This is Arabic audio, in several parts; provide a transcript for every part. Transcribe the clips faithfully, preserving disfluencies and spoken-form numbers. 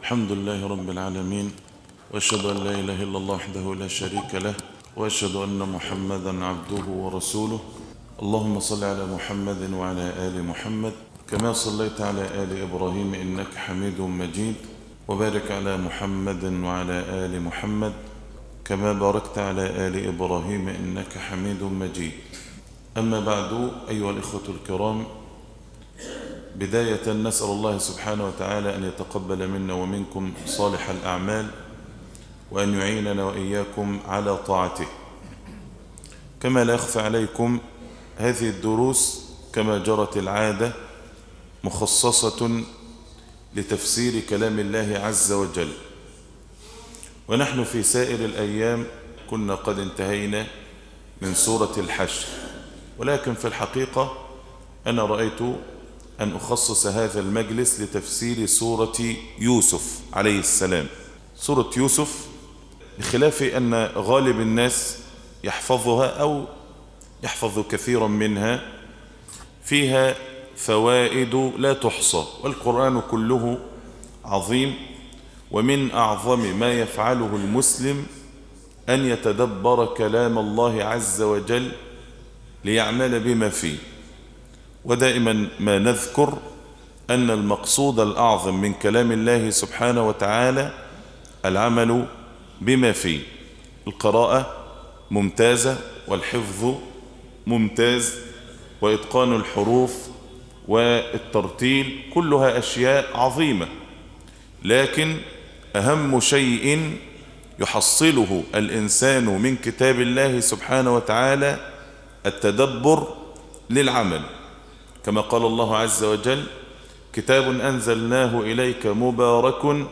الحمد لله رب العالمين، وأشهد أن لا إله إلا الله وحده لا شريك له، وأشهد أن محمدا عبده ورسوله. اللهم صل على محمد وعلى آل محمد كما صليت على آل إبراهيم إنك حميد مجيد، وبارك على محمد وعلى آل محمد كما باركت على آل إبراهيم إنك حميد مجيد. أما بعد، أيها الإخوة الكرام، بداية نسأل الله سبحانه وتعالى أن يتقبل منا ومنكم صالح الأعمال، وأن يعيننا وإياكم على طاعته. كما لا يخفى عليكم، هذه الدروس كما جرت العادة مخصصة لتفسير كلام الله عز وجل، ونحن في سائر الأيام كنا قد انتهينا من سورة الحشر، ولكن في الحقيقة أنا رأيت أن أخصص هذا المجلس لتفسير سورة يوسف عليه السلام. سورة يوسف، بخلاف أن غالب الناس يحفظها أو يحفظ كثيرا منها، فيها فوائد لا تحصى، والقرآن كله عظيم، ومن أعظم ما يفعله المسلم أن يتدبر كلام الله عز وجل ليعمل بما فيه. ودائما ما نذكر أن المقصود الأعظم من كلام الله سبحانه وتعالى العمل بما فيه. القراءة ممتازة، والحفظ ممتاز، وإتقان الحروف والترتيل كلها أشياء عظيمة، لكن أهم شيء يحصله الإنسان من كتاب الله سبحانه وتعالى التدبر للعمل، كما قال الله عز وجل: كتاب أنزلناه إليك مبارك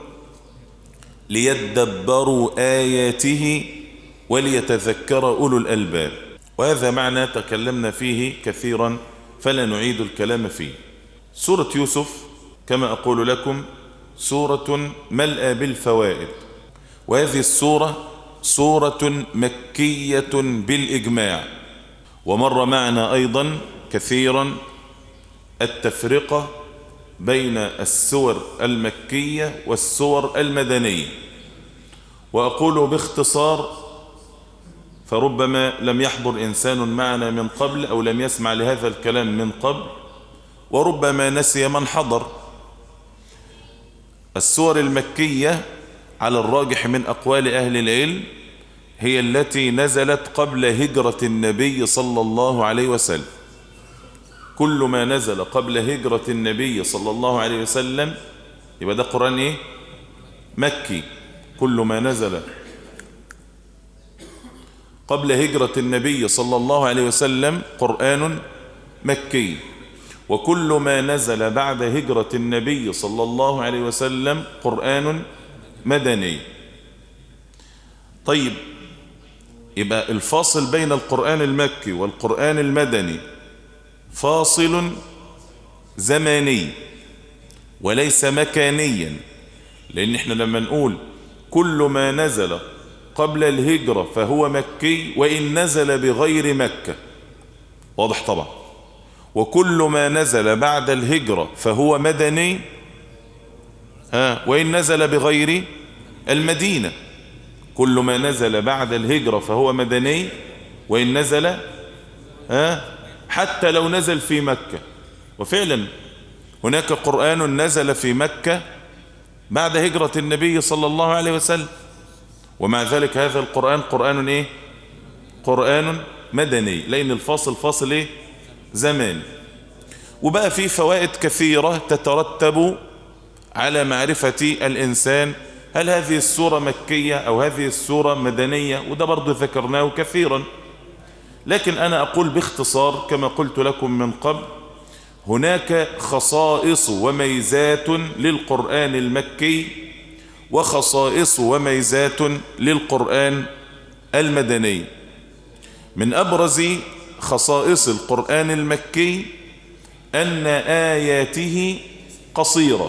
ليدبروا آياته وليتذكر أولو الألباب. وهذا معنى تكلمنا فيه كثيرا، فلا نعيد الكلام فيه. سورة يوسف كما أقول لكم سورة ملأى بالفوائد، وهذه السورة سورة مكية بالإجماع. ومر معنا أيضا كثيرا التفرقة بين السور المكية والسور المدنية، وأقول باختصار، فربما لم يحضر إنسان معنا من قبل أو لم يسمع لهذا الكلام من قبل، وربما نسي من حضر. السور المكية على الراجح من أقوال أهل العلم هي التي نزلت قبل هجرة النبي صلى الله عليه وسلم. كل ما نزل قبل هجرة النبي صلى الله عليه وسلم يبقى ده قرآن إيه؟ مكي. كل ما نزل قبل هجرة النبي صلى الله عليه وسلم قرآن مكي، وكل ما نزل بعد هجرة النبي صلى الله عليه وسلم قرآن مدني. طيب، يبقى الفاصل بين القرآن المكي والقرآن المدني فاصل زماني وليس مكانيا، لأن احنا لما نقول كل ما نزل قبل الهجرة فهو مكي وإن نزل بغير مكة، واضح طبعا. وكل ما نزل بعد الهجرة فهو مدني ها وإن نزل بغير المدينة. كل ما نزل بعد الهجرة فهو مدني وإن نزل ها حتى لو نزل في مكة. وفعلا هناك قرآن نزل في مكة بعد هجرة النبي صلى الله عليه وسلم، ومع ذلك هذا القرآن قرآن ايه؟ قرآن مدني، لأن الفاصل فاصل ايه؟ زمان. وبقى في فوائد كثيرة تترتب على معرفة الإنسان هل هذه السورة مكية أو هذه السورة مدنية، وده برضو ذكرناه كثيرا. لكن أنا أقول باختصار كما قلت لكم من قبل، هناك خصائص وميزات للقرآن المكي وخصائص وميزات للقرآن المدني. من أبرز خصائص القرآن المكي أن آياته قصيرة.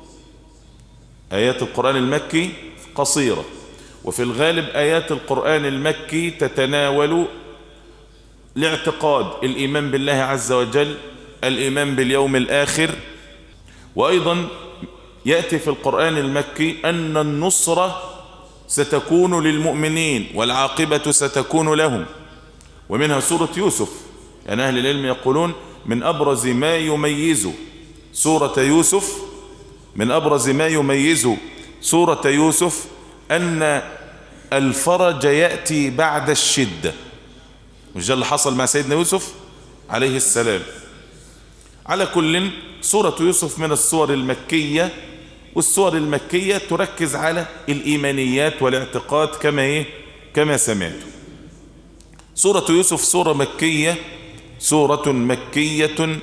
آيات القرآن المكي قصيرة، وفي الغالب آيات القرآن المكي تتناول الاعتقاد، الإيمان بالله عز وجل، الإيمان باليوم الآخر، وأيضا يأتي في القرآن المكي أن النصرة ستكون للمؤمنين والعاقبة ستكون لهم، ومنها سورة يوسف. يعني أهل العلم يقولون من أبرز ما يميز سورة يوسف من أبرز ما يميز سورة يوسف أن الفرج يأتي بعد الشدة، مش ده اللي حصل مع سيدنا يوسف عليه السلام. على كل، سورة يوسف من السور المكية، والسور المكية تركز على الإيمانيات والاعتقاد كما إيه كما سمعت. سورة يوسف سورة مكية، سورة مكية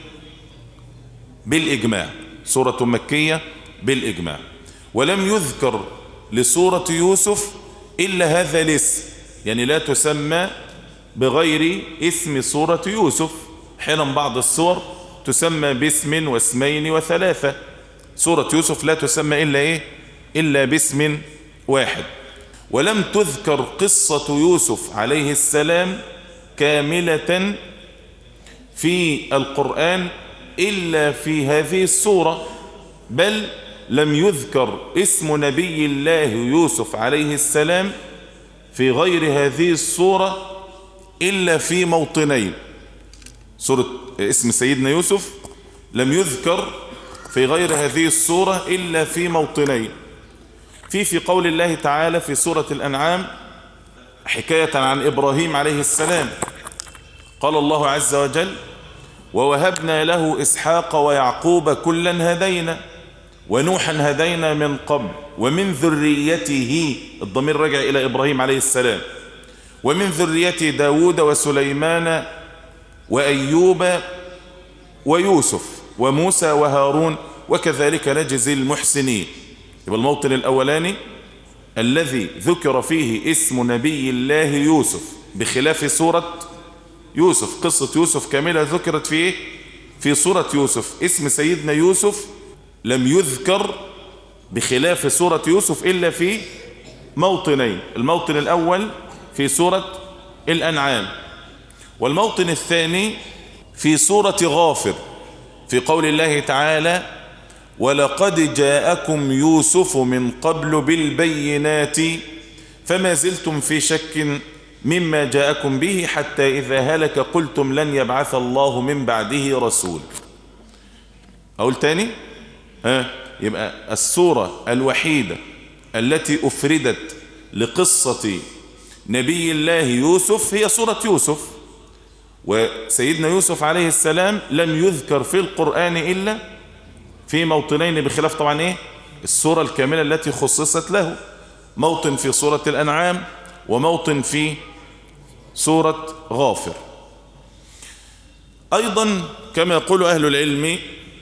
بالإجماع، سورة مكية بالإجماع، ولم يذكر لسورة يوسف إلا هذا الاسم، يعني لا تسمى بغير اسم سورة يوسف. حينا بعض السور تسمى باسم واسمين وثلاثة، سورة يوسف لا تسمى إلا إيه إلا باسم واحد. ولم تذكر قصة يوسف عليه السلام كاملة في القرآن إلا في هذه السورة، بل لم يذكر اسم نبي الله يوسف عليه السلام في غير هذه السورة إلا في موطنين. سورة اسم سيدنا يوسف لم يذكر في غير هذه السورة إلا في موطنين. في في قول الله تعالى في سورة الأنعام حكاية عن إبراهيم عليه السلام، قال الله عز وجل: ووهبنا له إسحاق ويعقوب كلا هدينا ونوحا هدينا من قبل ومن ذريته، الضمير رجع إلى إبراهيم عليه السلام، ومن ذريته داود وسليمان وأيوب ويوسف وموسى وهارون وكذلك نجزي المحسنين. يبقى الموطن الأولاني الذي ذكر فيه اسم نبي الله يوسف، بخلاف سورة يوسف. قصة يوسف كاملة ذكرت فيه في سورة يوسف، اسم سيدنا يوسف لم يذكر بخلاف سورة يوسف إلا في موطنين. الموطن الأول في سورة الأنعام، والموطن الثاني في سورة غافر في قول الله تعالى: ولقد جاءكم يوسف من قبل بالبينات فما زلتم في شك مما جاءكم به حتى إذا هلك قلتم لن يبعث الله من بعده رسول. أقول تاني، ها يبقى السورة الوحيدة التي أفردت لقصة نبي الله يوسف هي سورة يوسف، وسيدنا يوسف عليه السلام لم يذكر في القرآن إلا في موطنين، بخلاف طبعا إيه السورة الكاملة التي خصصت له، موطن في سورة الأنعام وموطن في سورة غافر. أيضا كما يقول أهل العلم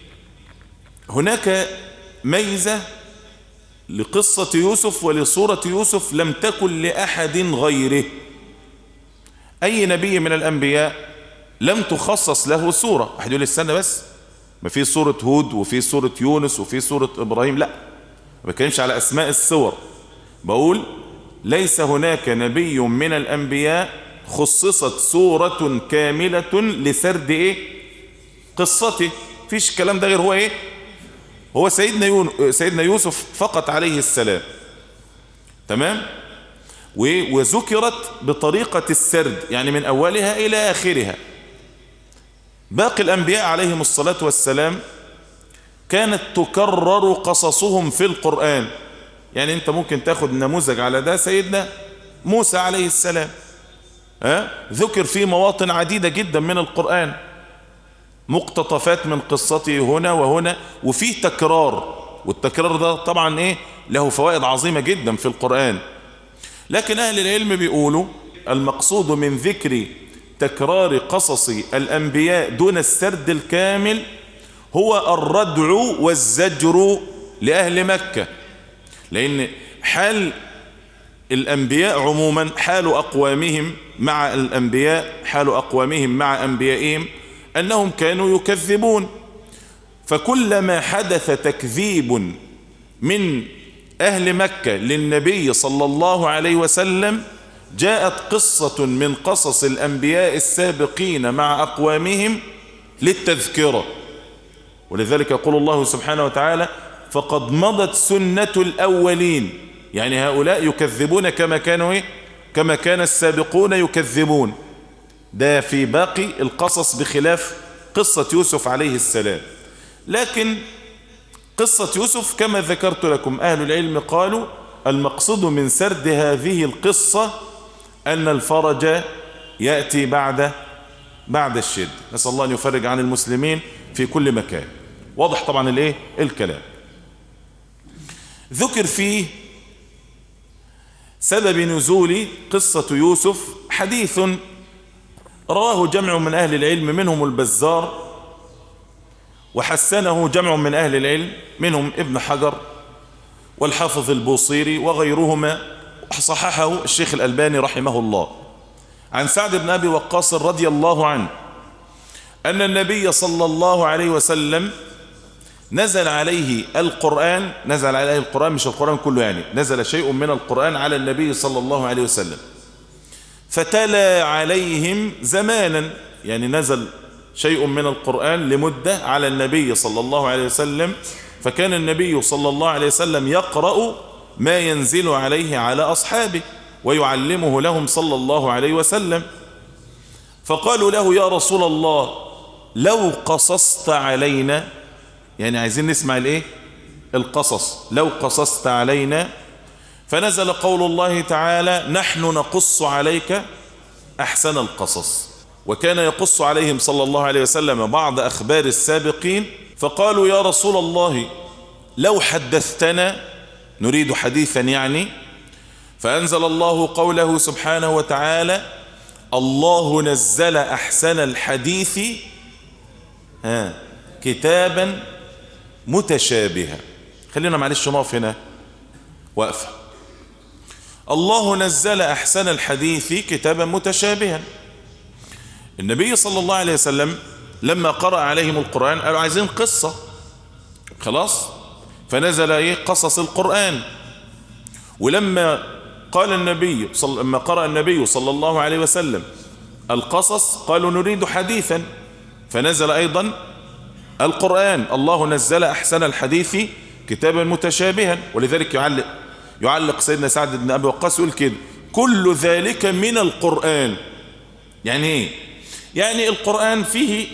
هناك ميزة لقصة يوسف ولسورة يوسف لم تكن لأحد غيره. أي نبي من الأنبياء لم تخصص له سورة. أحد يقول استنى بس، ما في سورة هود وفي سورة يونس وفي سورة إبراهيم، لا، ما بتكلمش على أسماء السور، بقول ليس هناك نبي من الأنبياء خصصت سورة كاملة لسرد إيه قصته، فيش الكلام ده غير هو إيه هو سيدنا, يون... سيدنا يوسف فقط عليه السلام. تمام. وذكرت بطريقة السرد، يعني من أولها إلى آخرها. باقي الأنبياء عليهم الصلاة والسلام كانت تكرر قصصهم في القرآن. يعني أنت ممكن تاخد نموذج على ده سيدنا موسى عليه السلام، ها؟ ذكر في مواطن عديدة جدا من القرآن، مقتطفات من قصته هنا وهنا، وفي تكرار، والتكرار ده طبعا إيه له فوائد عظيمة جدا في القرآن. لكن أهل العلم بيقولوا المقصود من ذكر تكرار قصص الأنبياء دون السرد الكامل هو الردع والزجر لأهل مكة، لأن حال الأنبياء عموما، حال أقوامهم مع الأنبياء، حال أقوامهم مع أنبيائهم أنهم كانوا يكذبون، فكلما حدث تكذيب من أهل مكة للنبي صلى الله عليه وسلم جاءت قصة من قصص الأنبياء السابقين مع أقوامهم للتذكرة. ولذلك يقول الله سبحانه وتعالى: فقد مضت سنة الأولين. يعني هؤلاء يكذبون كما كانوا إيه؟ كما كان السابقون يكذبون. ده في باقي القصص بخلاف قصة يوسف عليه السلام. لكن قصة يوسف كما ذكرت لكم أهل العلم قالوا المقصود من سرد هذه القصة أن الفرج يأتي بعد بعد الشد. نسأل الله أن يفرج عن المسلمين في كل مكان. واضح طبعا الايه الكلام. ذكر فيه سبب نزول قصة يوسف حديث رواه جمع من أهل العلم منهم البزار، وحسنه جمع من أهل العلم منهم ابن حجر والحافظ البوصيري وغيرهما، صححه الشيخ الألباني رحمه الله، عن سعد بن أبي وقاص رضي الله عنه أن النبي صلى الله عليه وسلم نزل عليه القرآن. نزل عليه القرآن مش القرآن كله، يعني نزل شيء من القرآن على النبي صلى الله عليه وسلم فتلا عليهم زمانا، يعني نزل شيء من القرآن لمدة على النبي صلى الله عليه وسلم، فكان النبي صلى الله عليه وسلم يقرأ ما ينزل عليه على أصحابه ويعلمه لهم صلى الله عليه وسلم. فقالوا له يا رسول الله لو قصصت علينا، يعني عايزين نسمع الايه القصص، لو قصصت علينا. فنزل قول الله تعالى نحن نقص عليك أحسن القصص. وكان يقص عليهم صلى الله عليه وسلم بعض أخبار السابقين، فقالوا يا رسول الله لو حدثتنا، نريد حديثا يعني. فأنزل الله قوله سبحانه وتعالى الله نزل أحسن الحديث ها كتابا متشابها. خلينا معلش نقف هنا وقفة. الله نزل أحسن الحديث كتابا متشابها. النبي صلى الله عليه وسلم لما قرأ عليهم القرآن قالوا عايزين قصة، خلاص فنزل ايه قصص القرآن. ولما قال النبي صل... لما قرأ النبي صلى الله عليه وسلم القصص قالوا نريد حديثا، فنزل أيضا القرآن الله نزل أحسن الحديث كتابا متشابها. ولذلك يعلق يعلق سيدنا سعد بن أبي وقاص يقول كده كل ذلك من القرآن. يعني ايه؟ يعني القرآن فيه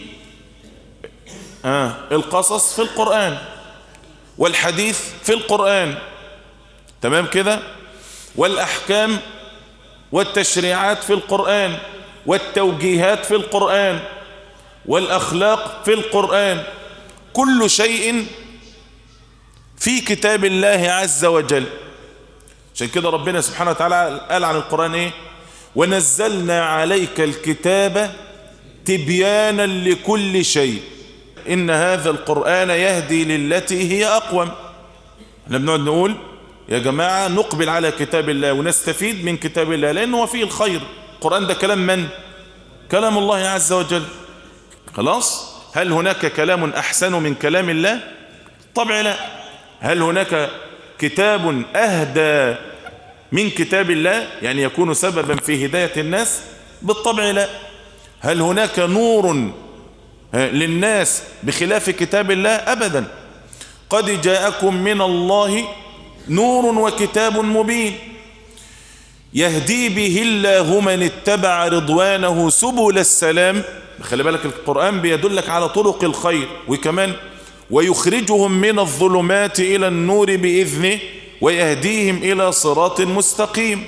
آه القصص في القرآن والحديث في القرآن، تمام كده، والأحكام والتشريعات في القرآن والتوجيهات في القرآن والأخلاق في القرآن، كل شيء في كتاب الله عز وجل. عشان كده ربنا سبحانه وتعالى قال عن القرآن ايه ونزلنا عليك الكتاب تبيانا لكل شيء إن هذا القرآن يهدي للتي هي أقوم. احنا بنقعد نقول يا جماعة نقبل على كتاب الله ونستفيد من كتاب الله لأنه فيه الخير. القرآن ده كلام من؟ كلام الله عز وجل. خلاص، هل هناك كلام أحسن من كلام الله؟ طبعا لا. هل هناك كتاب أهدى من كتاب الله يعني يكون سببا في هداية الناس؟ بالطبع لا. هل هناك نور للناس بخلاف كتاب الله؟ أبدا. قد جاءكم من الله نور وكتاب مبين يهدي به الله من اتبع رضوانه سبل السلام. خلي بالك القرآن بيدلك على طرق الخير، وكمان ويخرجهم من الظلمات إلى النور بإذنه ويهديهم إلى صراط مستقيم.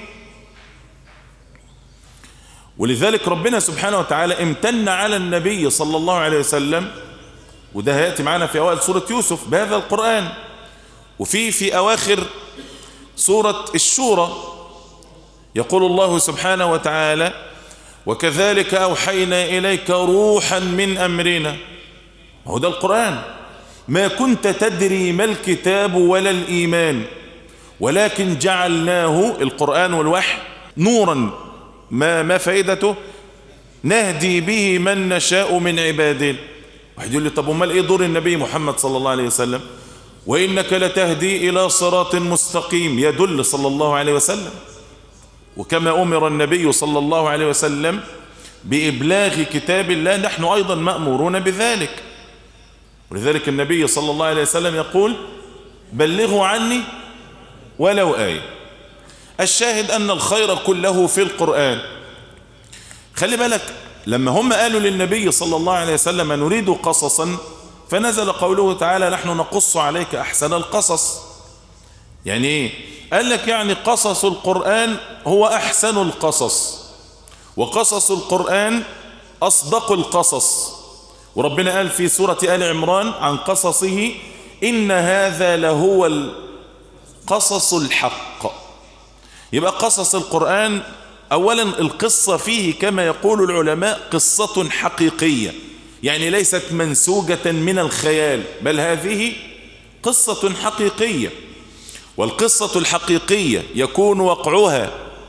ولذلك ربنا سبحانه وتعالى امتن على النبي صلى الله عليه وسلم، وده هيأتي معنا في أوائل سورة يوسف بهذا القرآن، وفي في أواخر سورة الشورى يقول الله سبحانه وتعالى وكذلك أوحينا إليك روحا من أمرنا. هو ده القرآن. ما كنت تدري ما الكتاب ولا الإيمان ولكن جعلناه القرآن والوحي نورا. ما ما فائدته؟ نهدي به من نشاء من عبادنا. واحد يقول لي طب امال ايه دور النبي محمد صلى الله عليه وسلم؟ وإنك لتهدي إلى صراط مستقيم، يدل صلى الله عليه وسلم. وكما أمر النبي صلى الله عليه وسلم بإبلاغ كتاب الله نحن أيضا مأمورون بذلك. ولذلك النبي صلى الله عليه وسلم يقول بلغوا عني ولو آية. الشاهد أن الخير كله في القرآن. خلي بالك لما هم قالوا للنبي صلى الله عليه وسلم نريد قصصا، فنزل قوله تعالى نحن نقص عليك أحسن القصص. يعني ايه؟ قال لك يعني قصص القرآن هو أحسن القصص، وقصص القرآن أصدق القصص. وربنا قال في سورة آل عمران عن قصصه إن هذا لهو القصص الحق. يبقى قصص القرآن أولا القصة فيه كما يقول العلماء قصة حقيقية، يعني ليست منسوجة من الخيال، بل هذه قصة حقيقية. والقصة الحقيقية يكون وقعها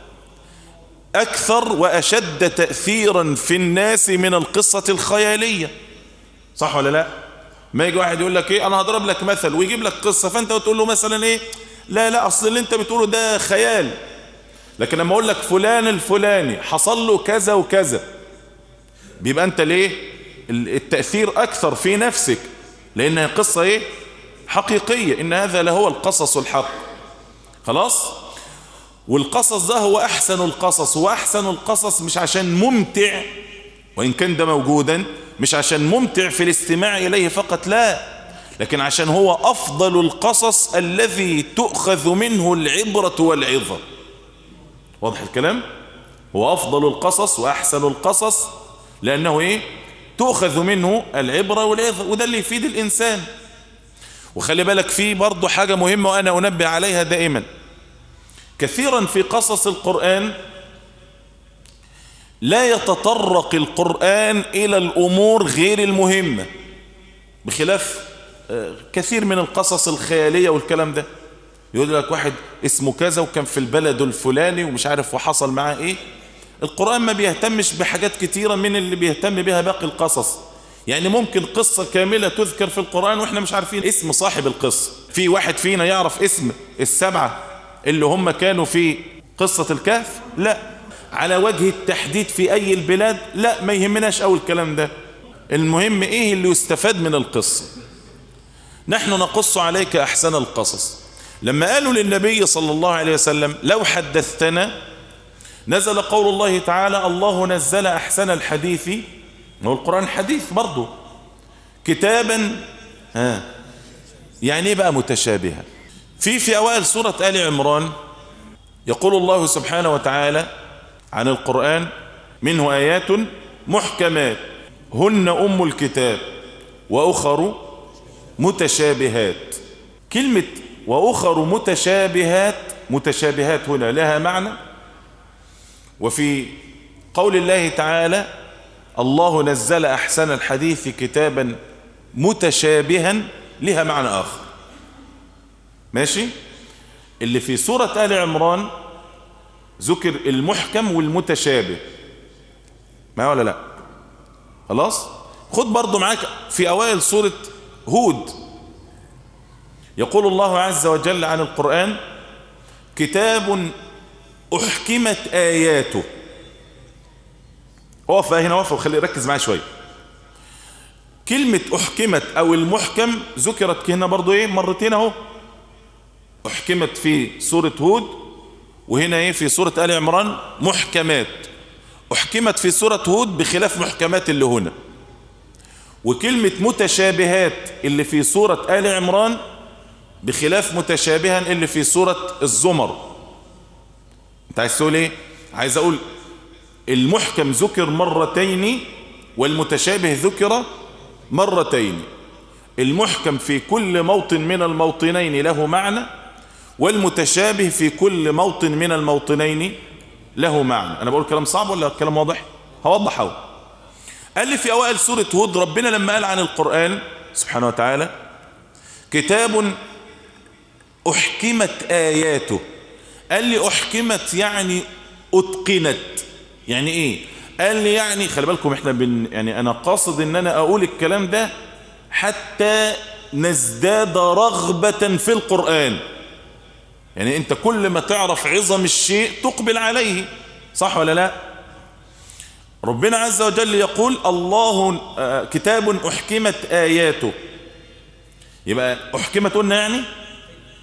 أكثر وأشد تأثيرا في الناس من القصة الخيالية. صح ولا لا؟ ما يجي واحد يقول لك ايه انا هضرب لك مثل ويجيب لك قصة، فانت تقول له مثلا ايه لا لا اصل اللي انت بتقوله ده خيال. لكن لما اقول لك فلان الفلاني حصل له كذا وكذا، بيبقى انت ليه التأثير اكثر في نفسك، لانها قصة ايه حقيقية. ان هذا لهو القصص الحق. خلاص. والقصص ده هو احسن القصص. هو احسن القصص مش عشان ممتع، وان كان ده موجودا، مش عشان ممتع في الاستماع اليه فقط، لا، لكن عشان هو افضل القصص الذي تؤخذ منه العبرة والعظة. واضح الكلام؟ هو افضل القصص واحسن القصص لانه ايه تؤخذ منه العبرة والعظة، وده اللي يفيد الانسان. وخلي بالك فيه برضو حاجة مهمة وانا انبه عليها دائما، كثيرا في قصص القرآن لا يتطرق القرآن الى الامور غير المهمة، بخلاف كثير من القصص الخيالية والكلام ده. يقول لك واحد اسمه كذا وكان في البلد الفلاني ومش عارف وحصل معاه ايه. القرآن ما بيهتمش بحاجات كتيرة من اللي بيهتم بها باقي القصص. يعني ممكن قصة كاملة تذكر في القرآن واحنا مش عارفين اسم صاحب القصة. في واحد فينا يعرف اسم السبعة اللي هم كانوا في قصة الكهف؟ لا. على وجه التحديد في اي البلاد؟ لا، ما يهمناش او الكلام ده. المهم ايه اللي يستفاد من القصة. نحن نقص عليك احسن القصص. لما قالوا للنبي صلى الله عليه وسلم لو حدثتنا، نزل قول الله تعالى الله نزل احسن الحديث، هو القرآن حديث برضه، كتابا ها يعني ايه بقى متشابها. في في اوائل سورة آل عمران يقول الله سبحانه وتعالى عن القرآن منه آيات محكمات هن أم الكتاب وأخر متشابهات. كلمة وأخر متشابهات، متشابهات هنا لها معنى، وفي قول الله تعالى الله نزل أحسن الحديث كتابا متشابها لها معنى آخر. ماشي؟ اللي في سورة آل عمران ذكر المحكم والمتشابه، ما ولا لا؟ خلاص؟ خد برضو معاك في أوائل سورة هود يقول الله عز وجل عن القرآن كتاب أحكمت آياته. اقف هنا وقف وخلي ركز معايا شوية. كلمة أحكمت أو المحكم ذكرت هنا برضو ايه مرتين اهو. أحكمت في سورة هود، وهنا ايه في سورة آل عمران محكمات. أحكمت في سورة هود بخلاف محكمات اللي هنا. وكلمة متشابهات اللي في سورة آل عمران بخلاف متشابها اللي في سورة الزمر. انت عايز تقول ايه؟ عايز اقول المحكم ذكر مرتين والمتشابه ذكر مرتين. المحكم في كل موطن من الموطنين له معنى، والمتشابه في كل موطن من الموطنين له معنى. انا بقول كلام صعب ولا كلام واضح؟ هوضح اهو. قال لي في اوائل سورة هود ربنا لما قال عن القرآن سبحانه وتعالى كتاب أحكمت آياته، قال لي أحكمت يعني أتقنت. يعني إيه؟ قال لي يعني خلي بالكم إحنا بن يعني أنا قاصد إن أنا أقول الكلام ده حتى نزداد رغبة في القرآن. يعني أنت كل ما تعرف عظم الشيء تقبل عليه، صح ولا لا؟ ربنا عز وجل يقول الله كتاب أحكمت آياته. يبقى أحكمت قلنا يعني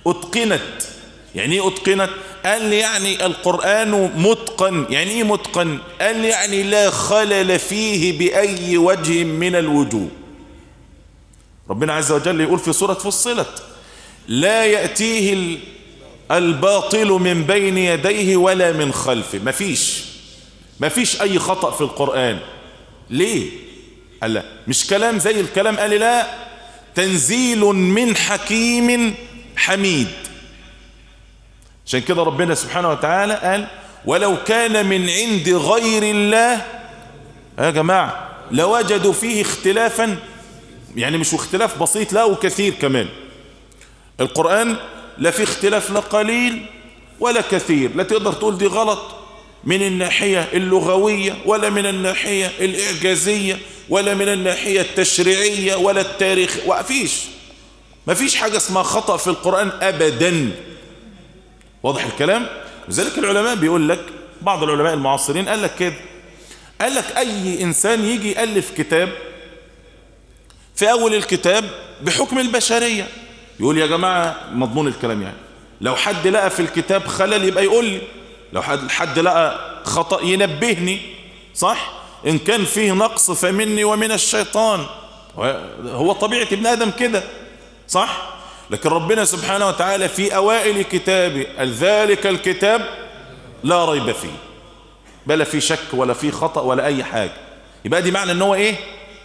اتقنت. يعني ايه اتقنت؟ قال لي يعني القرآن متقن. يعني ايه متقن؟ قال لي يعني لا خلل فيه بأي وجه من الوجوه. ربنا عز وجل يقول في سورة فصلت لا يأتيه الباطل من بين يديه ولا من خلفه. مفيش مفيش اي خطأ في القرآن. ليه؟ قال لا مش كلام زي الكلام. قال لا تنزيل من حكيم حميد. عشان كده ربنا سبحانه وتعالى قال ولو كان من عند غير الله يا جماعة لوجدوا فيه اختلافا، يعني مش اختلاف بسيط لا وكثير كمان. القرآن لا في اختلاف لا قليل ولا كثير. لا تقدر تقول دي غلط من الناحية اللغوية ولا من الناحية الإعجازية ولا من الناحية التشريعية ولا التاريخ. ومفيش مفيش حاجة اسمها خطأ في القرآن أبدا. واضح الكلام؟ لذلك العلماء بيقول لك، بعض العلماء المعاصرين قال لك كده، قال لك أي إنسان يجي يألف كتاب في أول الكتاب بحكم البشرية يقول يا جماعة مضمون الكلام يعني لو حد لقى في الكتاب خلل يبقى يقول لي، لو حد, حد لقى خطأ ينبهني، صح؟ إن كان فيه نقص فمني ومن الشيطان. هو طبيعة ابن آدم كده، صح؟ لكن ربنا سبحانه وتعالى في أوائل كتابه ذلك الكتاب لا ريب فيه، بلا في شك ولا في خطأ ولا أي حاجة. يبقى دي معنى أنه إيه؟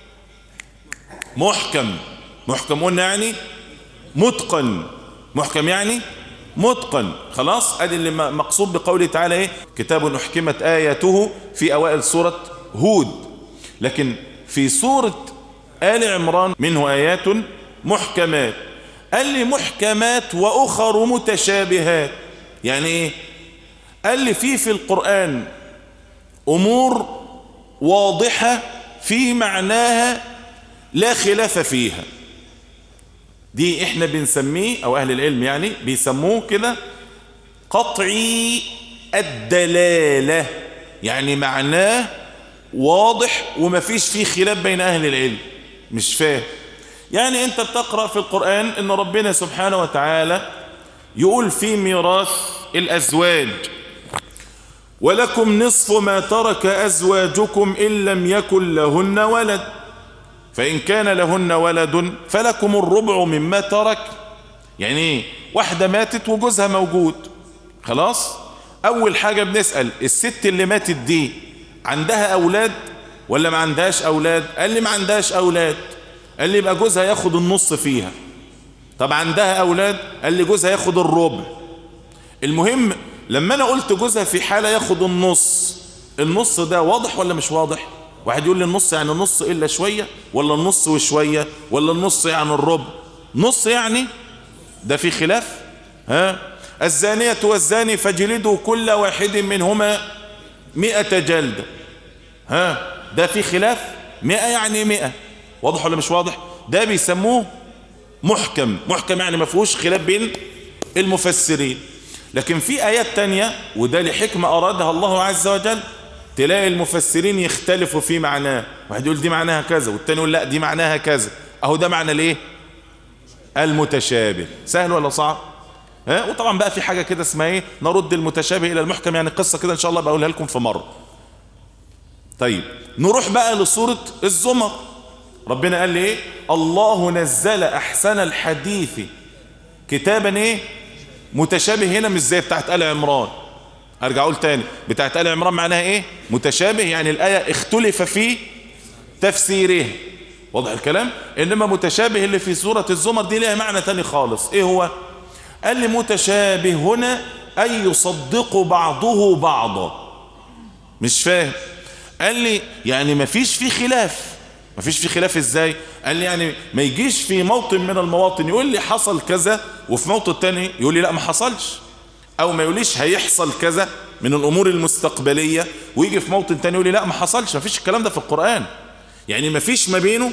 محكم. محكم قلنا يعني متقن. محكم يعني متقن. خلاص ادي اللي مقصود بقوله تعالى ايه؟ كتاب احكمت اياته في اوائل سورة هود. لكن في سورة آل عمران منه ايات محكمات. قال لي محكمات واخر متشابهات. يعني ايه؟ قال لي في في القرآن امور واضحة في معناها لا خلاف فيها. دي احنا بنسميه او اهل العلم يعني بيسموه كده قطعي الدلالة. يعني معناه واضح ومفيش فيه خلاف بين اهل العلم. مش فاهم؟ يعني انت بتقرأ في القرآن ان ربنا سبحانه وتعالى يقول في ميراث الازواج ولكم نصف ما ترك ازواجكم ان لم يكن لهن ولد فإن كان لهن ولد فلكم الربع مما ترك. يعني ايه؟ واحدة ماتت وجوزها موجود، خلاص اول حاجة بنسأل الست اللي ماتت دي عندها اولاد ولا ما عندهاش اولاد؟ قال لي ما عندهاش اولاد. قال لي يبقى جوزها ياخد النص فيها. طب عندها اولاد؟ قال لي جوزها ياخد الربع. المهم لما انا قلت جوزها في حالة ياخد النص، النص ده واضح ولا مش واضح؟ واحد يقول لي النص يعني النص إلا شوية ولا النص وشوية ولا النص يعني الربع؟ نص يعني ده في خلاف. ها الزانية والزاني فجلدوا كل واحد منهما مئة جلدة. ها ده في خلاف. مئة يعني مئة. واضح ولا مش واضح؟ ده بيسموه محكم. محكم يعني ما فيهوش خلاف بين المفسرين. لكن في آيات تانية وده لحكمة أرادها الله عز وجل تلاقي المفسرين يختلفوا في معناه. واحد يقول دي معناها كذا والتاني يقول لا دي معناها كذا. اهو ده معنى الايه؟ المتشابه. سهل ولا صعب؟ ها وطبعا بقى في حاجة كده اسمها ايه؟ نرد المتشابه الى المحكم. يعني قصة كده ان شاء الله بقولها لكم في مرة. طيب نروح بقى لسورة الزمر. ربنا قال لي ايه؟ الله نزل احسن الحديث كتابا ايه؟ متشابه. هنا مش زي بتاعت آل عمران. ارجع اقول تاني بتاعت آل عمران معناها ايه؟ متشابه يعني الآية اختلف في تفسيره. واضح الكلام؟ انما متشابه اللي في سورة الزمر دي لها معنى تاني خالص. ايه هو؟ قال لي متشابه هنا اي يصدق بعضه بعضا. مش فاهم؟ قال لي يعني ما فيش فيه خلاف. ما فيش فيه خلاف ازاي؟ قال لي يعني ما يجيش في موطن من المواطن يقول لي حصل كذا وفي موطن تاني يقول لي لا ما حصلش، او ما يقوليش هيحصل كذا من الامور المستقبلية ويجي في موطن تاني يقول لي لا ما حصلش. ما فيش الكلام ده في القرآن. يعني ما فيش ما بينه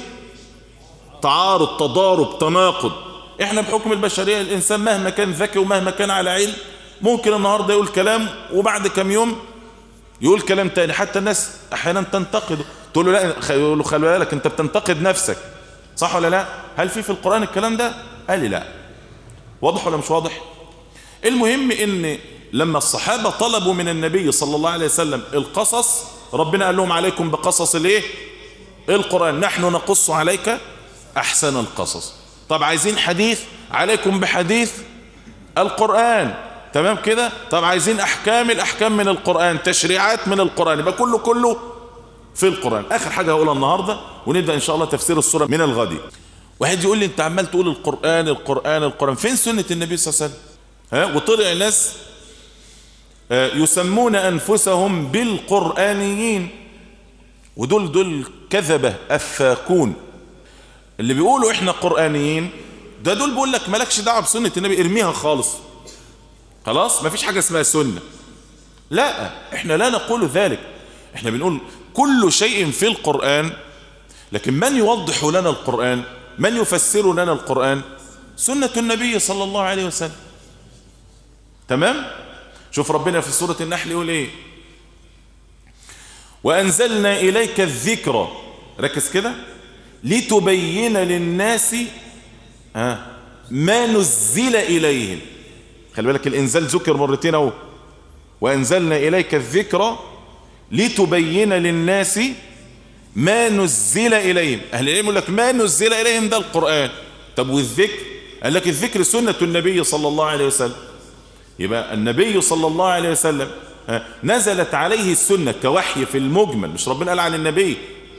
تعارض تضارب تناقض. احنا بحكم البشرية الانسان مهما كان ذكي ومهما كان على علم ممكن النهاردة يقول كلام وبعد كم يوم يقول كلام تاني. حتى الناس احيانا تنتقده تقول له لا يقول له خلي بالك انت بتنتقد نفسك، صح ولا لا؟ هل في في القرآن الكلام ده؟ قال لي لا. واضح ولا مش واضح؟ المهم ان لما الصحابة طلبوا من النبي صلى الله عليه وسلم القصص، ربنا قال لهم عليكم بقصص الايه؟ القرآن، نحن نقص عليك احسن القصص. طب عايزين حديث، عليكم بحديث القرآن، تمام كده؟ طب عايزين احكام، الاحكام من القرآن، تشريعات من القرآن، يبقى كله كله في القرآن. اخر حاجة هقولها النهاردة ونبدأ ان شاء الله تفسير السورة من الغد. واحد يقول لي انت عمال تقول القرآن القرآن القرآن، فين سنة النبي صلى الله عليه وسلم؟ ها؟ وطلع ناس يسمون انفسهم بالقرآنيين، ودول دول كذبة افاكون. اللي بيقولوا احنا قرآنيين ده دول بيقول لك مالكش دعوه بسنة النبي، ارميها خالص، خلاص مفيش حاجة اسمها سنة. لا، احنا لا نقول ذلك، احنا بنقول كل شيء في القرآن، لكن من يوضح لنا القرآن، من يفسر لنا القرآن؟ سنة النبي صلى الله عليه وسلم. تمام؟ شوف ربنا في سورة النحل يقول ايه؟ وأنزلنا إليك الذكر، ركز كده، لتبين للناس ها ما نزل إليهم. خلي بالك الإنزال ذكر مرتين اهو. وأنزلنا إليك الذكر لتبين للناس ما نزل إليهم. أهل العلم يقول لك ما نزل إليهم ده القرآن. طب والذكر؟ قال لك الذكر سنة النبي صلى الله عليه وسلم. يبقى النبي صلى الله عليه وسلم نزلت عليه السنة كوحي في المجمل، مش ربنا قال عن النبي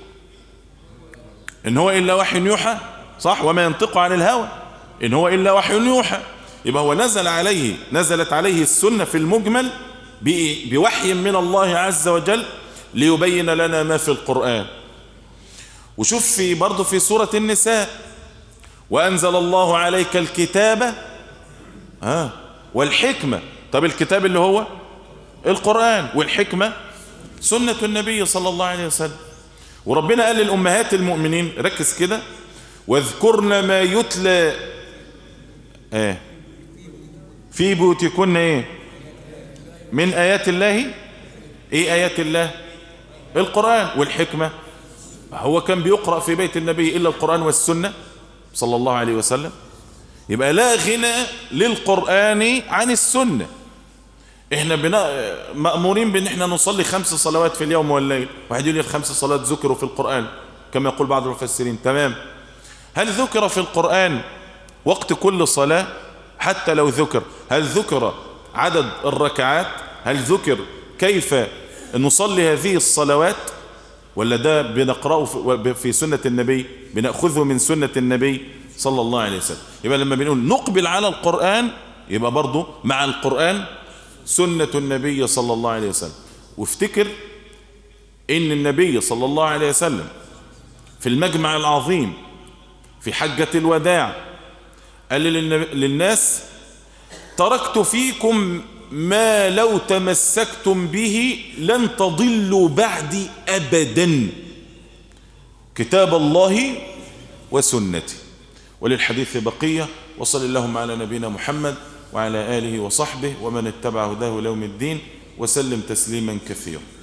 إن هو إلا وحي يوحى، صح؟ وما ينطق عن الهوى إن هو إلا وحي يوحى. يبقى هو نزل عليه نزلت عليه السنة في المجمل بوحي من الله عز وجل ليبين لنا ما في القرآن. وشوف في برضه في سورة النساء وأنزل الله عليك الكتاب آه والحكمة. طب الكتاب اللي هو القرآن، والحكمة سنة النبي صلى الله عليه وسلم. وربنا قال للأمهات المؤمنين، ركز كده، واذكرن ما يتلى آه في بيوتكن ايه من آيات الله. ايه آيات الله؟ القرآن. والحكمة هو كان بيقرأ في بيت النبي إلا القرآن والسنة صلى الله عليه وسلم. يبقى لا غنى للقرآن عن السنة. احنا بنا مأمورين بان احنا نصلي خمس صلوات في اليوم والليل. واحد يقول لي الخمس صلوات ذكروا في القرآن كما يقول بعض المفسرين، تمام. هل ذكر في القرآن وقت كل صلاة؟ حتى لو ذكر، هل ذكر عدد الركعات؟ هل ذكر كيف نصلي هذه الصلوات؟ ولا ده بنقرأه في سنة النبي، بنأخذه من سنة النبي صلى الله عليه وسلم. يبقى لما بنقول نقبل على القرآن يبقى برضو مع القرآن سنة النبي صلى الله عليه وسلم. وافتكر ان النبي صلى الله عليه وسلم في المجمع العظيم في حجة الوداع قال للناس تركت فيكم ما لو تمسكتم به لن تضلوا بعدي أبدا، كتاب الله وسنتي. وللحديث بقية. وصل اللهم على نبينا محمد وعلى آله وصحبه ومن اتبع هداه ليوم الدين، وسلم تسليما كثيرا.